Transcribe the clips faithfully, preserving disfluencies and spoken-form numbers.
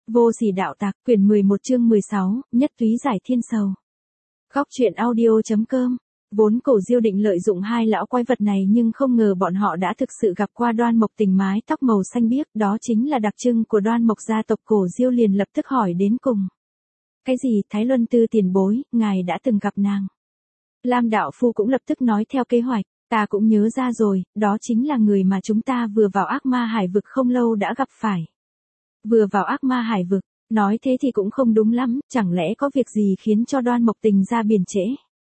Vô sỉ đạo tặc, quyển mười một chương mười sáu, nhất túy giải thiên sầu. Góc truyện audio.com. Vốn Cổ Diêu định lợi dụng hai lão quái vật này nhưng không ngờ bọn họ đã thực sự gặp qua Đoan Mộc Tình mái tóc màu xanh biếc, đó chính là đặc trưng của Đoan Mộc gia tộc. Cổ Diêu liền lập tức hỏi đến cùng. Cái gì, Thái Luân Tư tiền bối, ngài đã từng gặp nàng? Lam đạo phu cũng lập tức nói theo kế hoạch, ta cũng nhớ ra rồi, đó chính là người mà chúng ta vừa vào ác ma hải vực không lâu đã gặp phải. Vừa vào ác ma hải vực, nói thế thì cũng không đúng lắm, chẳng lẽ có việc gì khiến cho Đoan Mộc Tình ra biển trễ?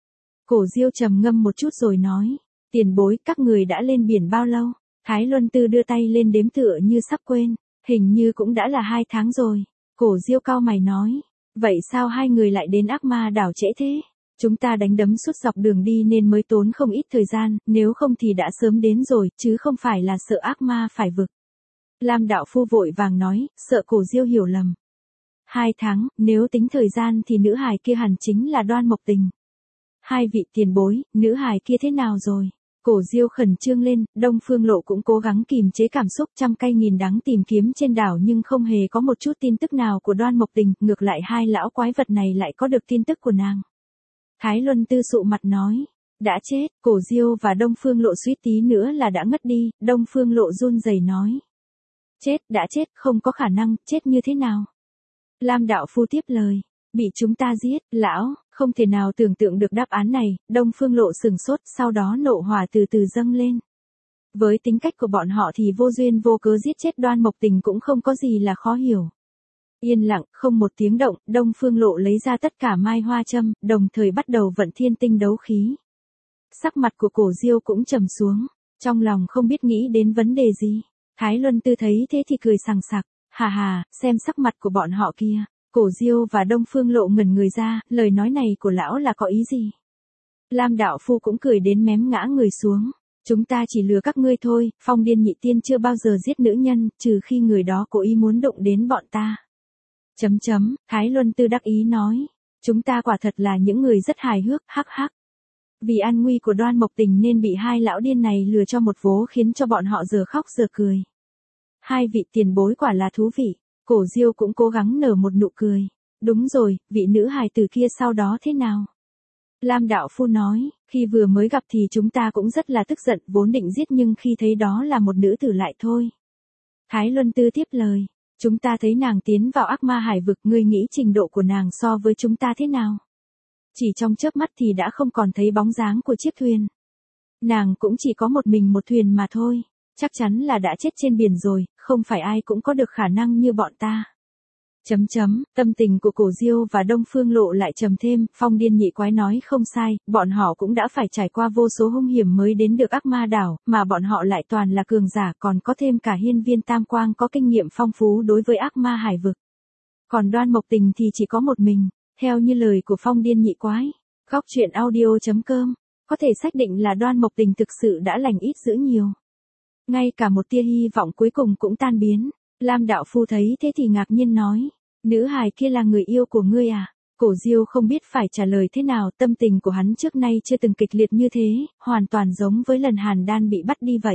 Cổ Diêu trầm ngâm một chút rồi nói, tiền bối, các người đã lên biển bao lâu? Thái Luân Tư đưa tay lên đếm tựa như sắp quên, hình như cũng đã là hai tháng rồi. Cổ Diêu cau mày nói, vậy sao hai người lại đến ác ma đảo trễ thế? Chúng ta đánh đấm suốt dọc đường đi nên mới tốn không ít thời gian, nếu không thì đã sớm đến rồi, chứ không phải là sợ ác ma phải vực. Lam đạo phu vội vàng nói, sợ Cổ Diêu hiểu lầm. Hai tháng, nếu tính thời gian thì nữ hài kia hẳn chính là Đoan Mộc Tình. Hai vị tiền bối, nữ hài kia thế nào rồi? Cổ Diêu khẩn trương lên, Đông Phương Lộ cũng cố gắng kìm chế cảm xúc, trăm cay nghìn đắng tìm kiếm trên đảo nhưng không hề có một chút tin tức nào của Đoan Mộc Tình, ngược lại hai lão quái vật này lại có được tin tức của nàng. Thái Luân Tư sụ mặt nói, đã chết. Cổ Diêu và Đông Phương Lộ suýt tí nữa là đã ngất đi. Đông Phương Lộ run rẩy nói, chết, đã chết, không có khả năng, chết như thế nào? Lam đạo phu tiếp lời, bị chúng ta giết. Lão, không thể nào tưởng tượng được đáp án này. Đông Phương Lộ sừng sốt, sau đó nộ hỏa từ từ dâng lên. Với tính cách của bọn họ thì vô duyên vô cớ giết chết Đoan Mộc Tình cũng không có gì là khó hiểu. Yên lặng, không một tiếng động, Đông Phương Lộ lấy ra tất cả mai hoa châm, đồng thời bắt đầu vận thiên tinh đấu khí. Sắc mặt của Cổ Diêu cũng trầm xuống, trong lòng không biết nghĩ đến vấn đề gì. Thái Luân Tư thấy thế thì cười sằng sặc, hà hà, xem sắc mặt của bọn họ kia. Cổ Diêu và Đông Phương Lộ ngẩn người ra, lời nói này của lão là có ý gì? Lam đạo phu cũng cười đến mém ngã người xuống, chúng ta chỉ lừa các ngươi thôi, Phong Điên Nhị Tiên chưa bao giờ giết nữ nhân, trừ khi người đó cố ý muốn động đến bọn ta. Chấm chấm, Thái Luân Tư đắc ý nói, chúng ta quả thật là những người rất hài hước, hắc hắc. Vì an nguy của Đoan Mộc Tình nên bị hai lão điên này lừa cho một vố khiến cho bọn họ giờ khóc giờ cười. Hai vị tiền bối quả là thú vị. Cổ Diêu cũng cố gắng nở một nụ cười. Đúng rồi, vị nữ hài tử kia sau đó thế nào? Lam đạo phu nói, khi vừa mới gặp thì chúng ta cũng rất là tức giận, vốn định giết nhưng khi thấy đó là một nữ tử lại thôi. Thái Luân Tư tiếp lời, chúng ta thấy nàng tiến vào ác ma hải vực, ngươi nghĩ trình độ của nàng so với chúng ta thế nào? Chỉ trong chớp mắt thì đã không còn thấy bóng dáng của chiếc thuyền. Nàng cũng chỉ có một mình một thuyền mà thôi, chắc chắn là đã chết trên biển rồi, không phải ai cũng có được khả năng như bọn ta. Chấm chấm, tâm tình của Cổ Diêu và Đông Phương Lộ lại trầm thêm, Phong Điên Nhị Quái nói không sai, bọn họ cũng đã phải trải qua vô số hung hiểm mới đến được ác ma đảo, mà bọn họ lại toàn là cường giả, còn có thêm cả Hiên Viên Tam Quang có kinh nghiệm phong phú đối với ác ma hải vực. Còn Đoan Mộc Tình thì chỉ có một mình, theo như lời của Phong Điên Nhị Quái. Góc truyện audio.com, có thể xác định là Đoan Mộc Tình thực sự đã lành ít dữ nhiều. Ngay cả một tia hy vọng cuối cùng cũng tan biến. Lam đạo phu thấy thế thì ngạc nhiên nói, nữ hài kia là người yêu của ngươi à? Cổ Diêu không biết phải trả lời thế nào, tâm tình của hắn trước nay chưa từng kịch liệt như thế, hoàn toàn giống với lần Hàn Đan bị bắt đi vậy.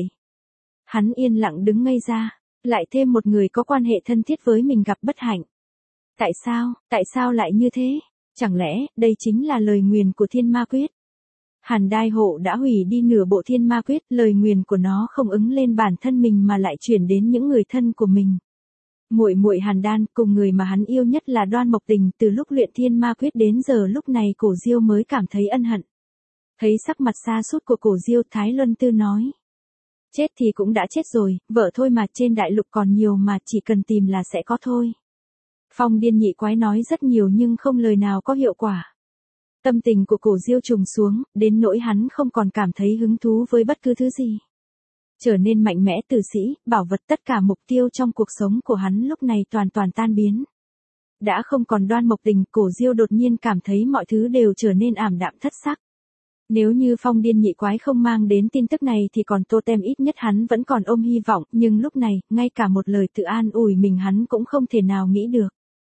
Hắn yên lặng đứng ngây ra, lại thêm một người có quan hệ thân thiết với mình gặp bất hạnh. Tại sao, tại sao lại như thế? Chẳng lẽ, đây chính là lời nguyền của Thiên Ma Quyết? Hàn Đai Hộ đã hủy đi nửa bộ Thiên Ma Quyết, lời nguyền của nó không ứng lên bản thân mình mà lại chuyển đến những người thân của mình. Muội muội Hàn Đan cùng người mà hắn yêu nhất là Đoan Mộc Tình, từ lúc luyện Thiên Ma Quyết đến giờ lúc này Cổ Diêu mới cảm thấy ân hận. Thấy sắc mặt xa sút của Cổ Diêu, Thái Luân Tư nói, chết thì cũng đã chết rồi, vợ thôi mà, trên đại lục còn nhiều mà, chỉ cần tìm là sẽ có thôi. Phong Điên Nhị Quái nói rất nhiều nhưng không lời nào có hiệu quả. Tâm tình của Cổ Diêu trùng xuống, đến nỗi hắn không còn cảm thấy hứng thú với bất cứ thứ gì. Trở nên mạnh mẽ, tử sĩ, bảo vật, tất cả mục tiêu trong cuộc sống của hắn lúc này toàn toàn tan biến. Đã không còn Đoan Mộc Tình, Cổ Diêu đột nhiên cảm thấy mọi thứ đều trở nên ảm đạm thất sắc. Nếu như Phong Điên Nhị Quái không mang đến tin tức này thì còn totem ít nhất hắn vẫn còn ôm hy vọng, nhưng lúc này, ngay cả một lời tự an ủi mình hắn cũng không thể nào nghĩ được.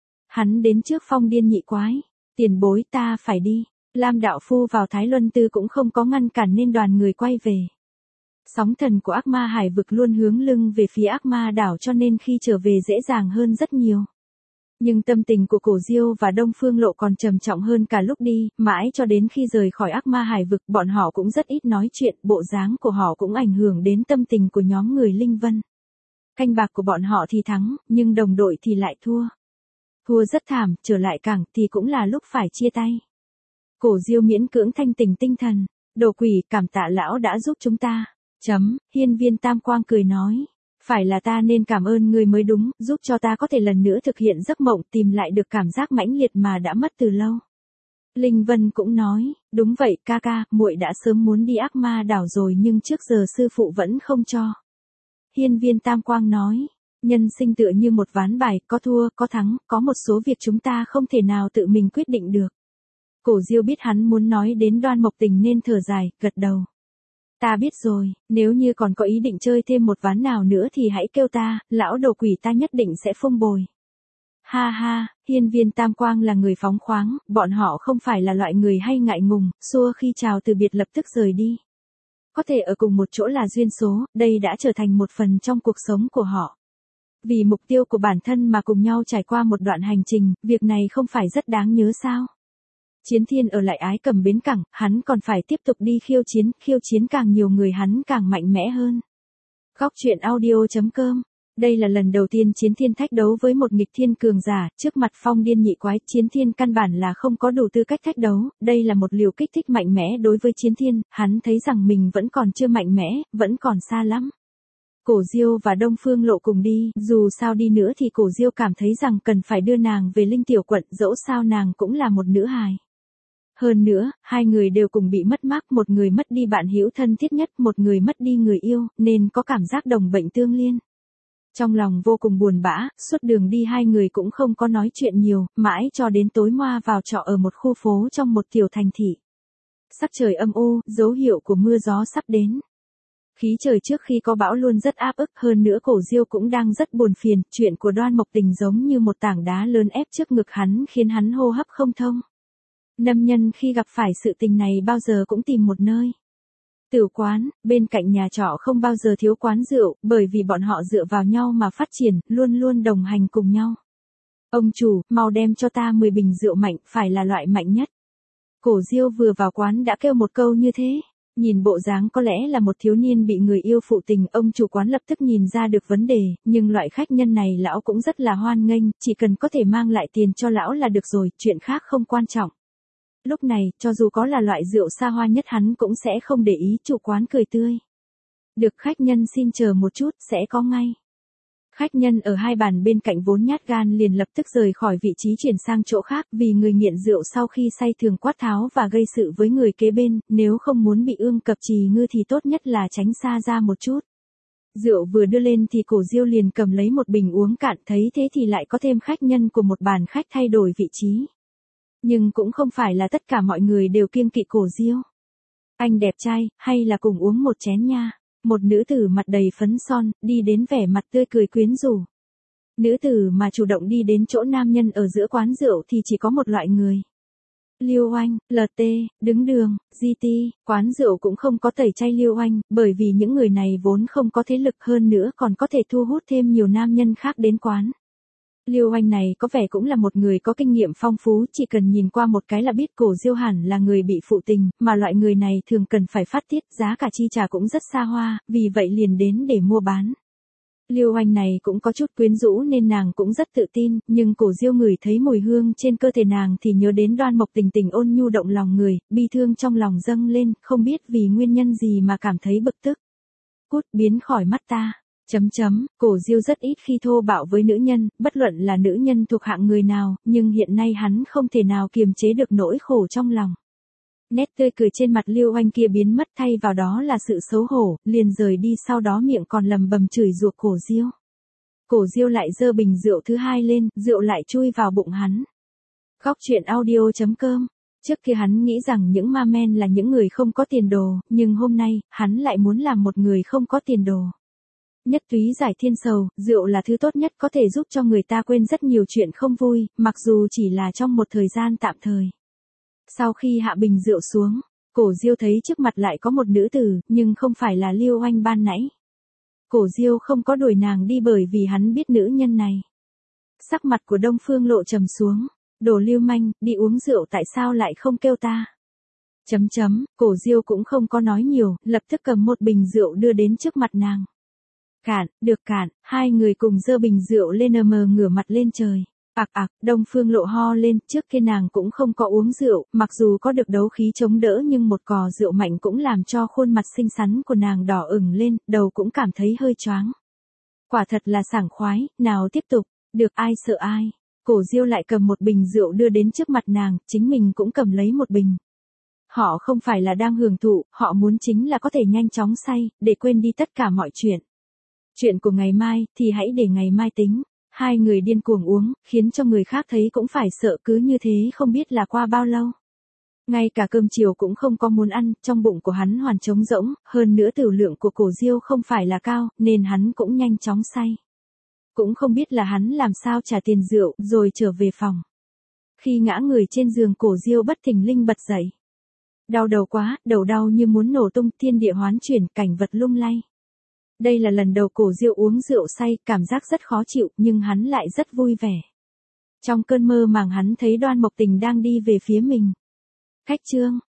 Hắn đến trước Phong Điên Nhị Quái. Tiền bối, ta phải đi. Lam đạo phu vào Thái Luân Tư cũng không có ngăn cản nên đoàn người quay về. Sóng thần của ác ma hải vực luôn hướng lưng về phía ác ma đảo cho nên khi trở về dễ dàng hơn rất nhiều. Nhưng tâm tình của Cổ Diêu và Đông Phương Lộ còn trầm trọng hơn cả lúc đi, mãi cho đến khi rời khỏi ác ma hải vực, bọn họ cũng rất ít nói chuyện, bộ dáng của họ cũng ảnh hưởng đến tâm tình của nhóm người Linh Vân. Canh bạc của bọn họ thì thắng, nhưng đồng đội thì lại thua. Thua rất thảm, trở lại cảng thì cũng là lúc phải chia tay. Cổ Diêu miễn cưỡng thanh tỉnh tinh thần, đồ quỷ, cảm tạ lão đã giúp chúng ta. Chấm, hiên viên Tam Quang cười nói. Phải là ta nên cảm ơn ngươi mới đúng, giúp cho ta có thể lần nữa thực hiện giấc mộng, tìm lại được cảm giác mãnh liệt mà đã mất từ lâu. Linh Vân cũng nói, đúng vậy ca ca, muội đã sớm muốn đi ác ma đảo rồi nhưng trước giờ sư phụ vẫn không cho. Hiên viên Tam Quang nói, nhân sinh tựa như một ván bài, có thua, có thắng, có một số việc chúng ta không thể nào tự mình quyết định được. Cổ Diêu biết hắn muốn nói đến Đoan Mộc Tình nên thở dài, gật đầu. Ta biết rồi, nếu như còn có ý định chơi thêm một ván nào nữa thì hãy kêu ta, lão đồ quỷ ta nhất định sẽ phông bồi. Ha ha, hiên viên Tam Quang là người phóng khoáng, bọn họ không phải là loại người hay ngại ngùng, xua khi chào từ biệt lập tức rời đi. Có thể ở cùng một chỗ là duyên số, đây đã trở thành một phần trong cuộc sống của họ. Vì mục tiêu của bản thân mà cùng nhau trải qua một đoạn hành trình, việc này không phải rất đáng nhớ sao? Chiến Thiên ở lại Ái Cầm bến cảng, hắn còn phải tiếp tục đi khiêu chiến, khiêu chiến càng nhiều người hắn càng mạnh mẽ hơn. Góc truyện audio chấm com. Đây là lần đầu tiên Chiến Thiên thách đấu với một nghịch thiên cường giả, trước mặt phong điên nhị quái, Chiến Thiên căn bản là không có đủ tư cách thách đấu, đây là một liều kích thích mạnh mẽ đối với Chiến Thiên, hắn thấy rằng mình vẫn còn chưa mạnh mẽ, vẫn còn xa lắm. Cổ Diêu và Đông Phương Lộ cùng đi, dù sao đi nữa thì Cổ Diêu cảm thấy rằng cần phải đưa nàng về Linh Tiểu Quận, dẫu sao nàng cũng là một nữ hài. Hơn nữa, hai người đều cùng bị mất mát, một người mất đi bạn hữu thân thiết nhất, một người mất đi người yêu, nên có cảm giác đồng bệnh tương liên. Trong lòng vô cùng buồn bã, suốt đường đi hai người cũng không có nói chuyện nhiều, mãi cho đến tối moa vào trọ ở một khu phố trong một tiểu thành thị. Sắc trời âm u, dấu hiệu của mưa gió sắp đến. Khí trời trước khi có bão luôn rất áp ức, hơn nữa Cổ Diêu cũng đang rất buồn phiền, chuyện của Đoan Mộc Tình giống như một tảng đá lớn ép trước ngực hắn khiến hắn hô hấp không thông. Nam nhân khi gặp phải sự tình này bao giờ cũng tìm một nơi. Tử quán, bên cạnh nhà trọ không bao giờ thiếu quán rượu, bởi vì bọn họ dựa vào nhau mà phát triển, luôn luôn đồng hành cùng nhau. Ông chủ, mau đem cho ta mười bình rượu mạnh, phải là loại mạnh nhất. Cổ Diêu vừa vào quán đã kêu một câu như thế. Nhìn bộ dáng có lẽ là một thiếu niên bị người yêu phụ tình, ông chủ quán lập tức nhìn ra được vấn đề, nhưng loại khách nhân này lão cũng rất là hoan nghênh, chỉ cần có thể mang lại tiền cho lão là được rồi, chuyện khác không quan trọng. Lúc này, cho dù có là loại rượu xa hoa nhất hắn cũng sẽ không để ý, chủ quán cười tươi. Được khách nhân xin chờ một chút, sẽ có ngay. Khách nhân ở hai bàn bên cạnh vốn nhát gan liền lập tức rời khỏi vị trí chuyển sang chỗ khác, vì người nghiện rượu sau khi say thường quát tháo và gây sự với người kế bên, nếu không muốn bị ương cập trì ngư thì tốt nhất là tránh xa ra một chút. Rượu vừa đưa lên thì Cổ Diêu liền cầm lấy một bình uống cạn, thấy thế thì lại có thêm khách nhân của một bàn khách thay đổi vị trí. Nhưng cũng không phải là tất cả mọi người đều kiêng kỵ Cổ Diêu. Anh đẹp trai, hay là cùng uống một chén nha. Một nữ tử mặt đầy phấn son, đi đến vẻ mặt tươi cười quyến rũ. Nữ tử mà chủ động đi đến chỗ nam nhân ở giữa quán rượu thì chỉ có một loại người. Liêu Oanh, lờ tê, đứng đường, giê tê, quán rượu cũng không có tẩy chay Liêu Oanh, bởi vì những người này vốn không có thế lực, hơn nữa còn có thể thu hút thêm nhiều nam nhân khác đến quán. Liêu Oanh này có vẻ cũng là một người có kinh nghiệm phong phú, chỉ cần nhìn qua một cái là biết Cổ Diêu hẳn là người bị phụ tình, mà loại người này thường cần phải phát tiết, giá cả chi trả cũng rất xa hoa, vì vậy liền đến để mua bán. Liêu Oanh này cũng có chút quyến rũ nên nàng cũng rất tự tin, nhưng Cổ Diêu ngửi thấy mùi hương trên cơ thể nàng thì nhớ đến Đoan Mộc Tình tình ôn nhu động lòng người, bi thương trong lòng dâng lên, không biết vì nguyên nhân gì mà cảm thấy bực tức. Cút, biến khỏi mắt ta. Chấm chấm, Cổ Diêu rất ít khi thô bạo với nữ nhân, bất luận là nữ nhân thuộc hạng người nào, nhưng hiện nay hắn không thể nào kiềm chế được nỗi khổ trong lòng. Nét tươi cười trên mặt Liêu Oanh kia biến mất, thay vào đó là sự xấu hổ, liền rời đi, sau đó miệng còn lầm bầm chửi rủa Cổ Diêu. Cổ Diêu lại giơ bình rượu thứ hai lên, rượu lại chui vào bụng hắn. Góc truyện audio chấm com. Trước kia hắn nghĩ rằng những ma men là những người không có tiền đồ, nhưng hôm nay, hắn lại muốn làm một người không có tiền đồ. Nhất túy giải thiên sầu, rượu là thứ tốt nhất có thể giúp cho người ta quên rất nhiều chuyện không vui, mặc dù chỉ là trong một thời gian tạm thời. Sau khi hạ bình rượu xuống, Cổ Diêu thấy trước mặt lại có một nữ tử, nhưng không phải là Liêu Oanh ban nãy. Cổ Diêu không có đuổi nàng đi bởi vì hắn biết nữ nhân này. Sắc mặt của Đông Phương Lộ trầm xuống. Đồ lưu manh, đi uống rượu tại sao lại không kêu ta? Chấm chấm, Cổ Diêu cũng không có nói nhiều, lập tức cầm một bình rượu đưa đến trước mặt nàng. Cạn, được cạn, hai người cùng dơ bình rượu lên mờ ngửa mặt lên trời. Ạc ạc, Đông Phương Lộ ho lên, trước kia nàng cũng không có uống rượu, mặc dù có được đấu khí chống đỡ nhưng một cò rượu mạnh cũng làm cho khuôn mặt xinh xắn của nàng đỏ ửng lên, đầu cũng cảm thấy hơi choáng. Quả thật là sảng khoái, nào tiếp tục, được ai sợ ai. Cổ Diêu lại cầm một bình rượu đưa đến trước mặt nàng, chính mình cũng cầm lấy một bình. Họ không phải là đang hưởng thụ, họ muốn chính là có thể nhanh chóng say, để quên đi tất cả mọi chuyện. Chuyện của ngày mai, thì hãy để ngày mai tính. Hai người điên cuồng uống, khiến cho người khác thấy cũng phải sợ, cứ như thế không biết là qua bao lâu. Ngay cả cơm chiều cũng không có muốn ăn, trong bụng của hắn hoàn trống rỗng, hơn nữa tửu lượng của Cổ Diêu không phải là cao, nên hắn cũng nhanh chóng say. Cũng không biết là hắn làm sao trả tiền rượu, rồi trở về phòng. Khi ngã người trên giường, Cổ Diêu bất thình lình bật dậy. Đau đầu quá, đầu đau như muốn nổ tung, thiên địa hoán chuyển, cảnh vật lung lay. Đây là lần đầu Cổ Diêu uống rượu say, cảm giác rất khó chịu, nhưng hắn lại rất vui vẻ. Trong cơn mơ màng hắn thấy Đoan Mộc Tình đang đi về phía mình. Khách trương,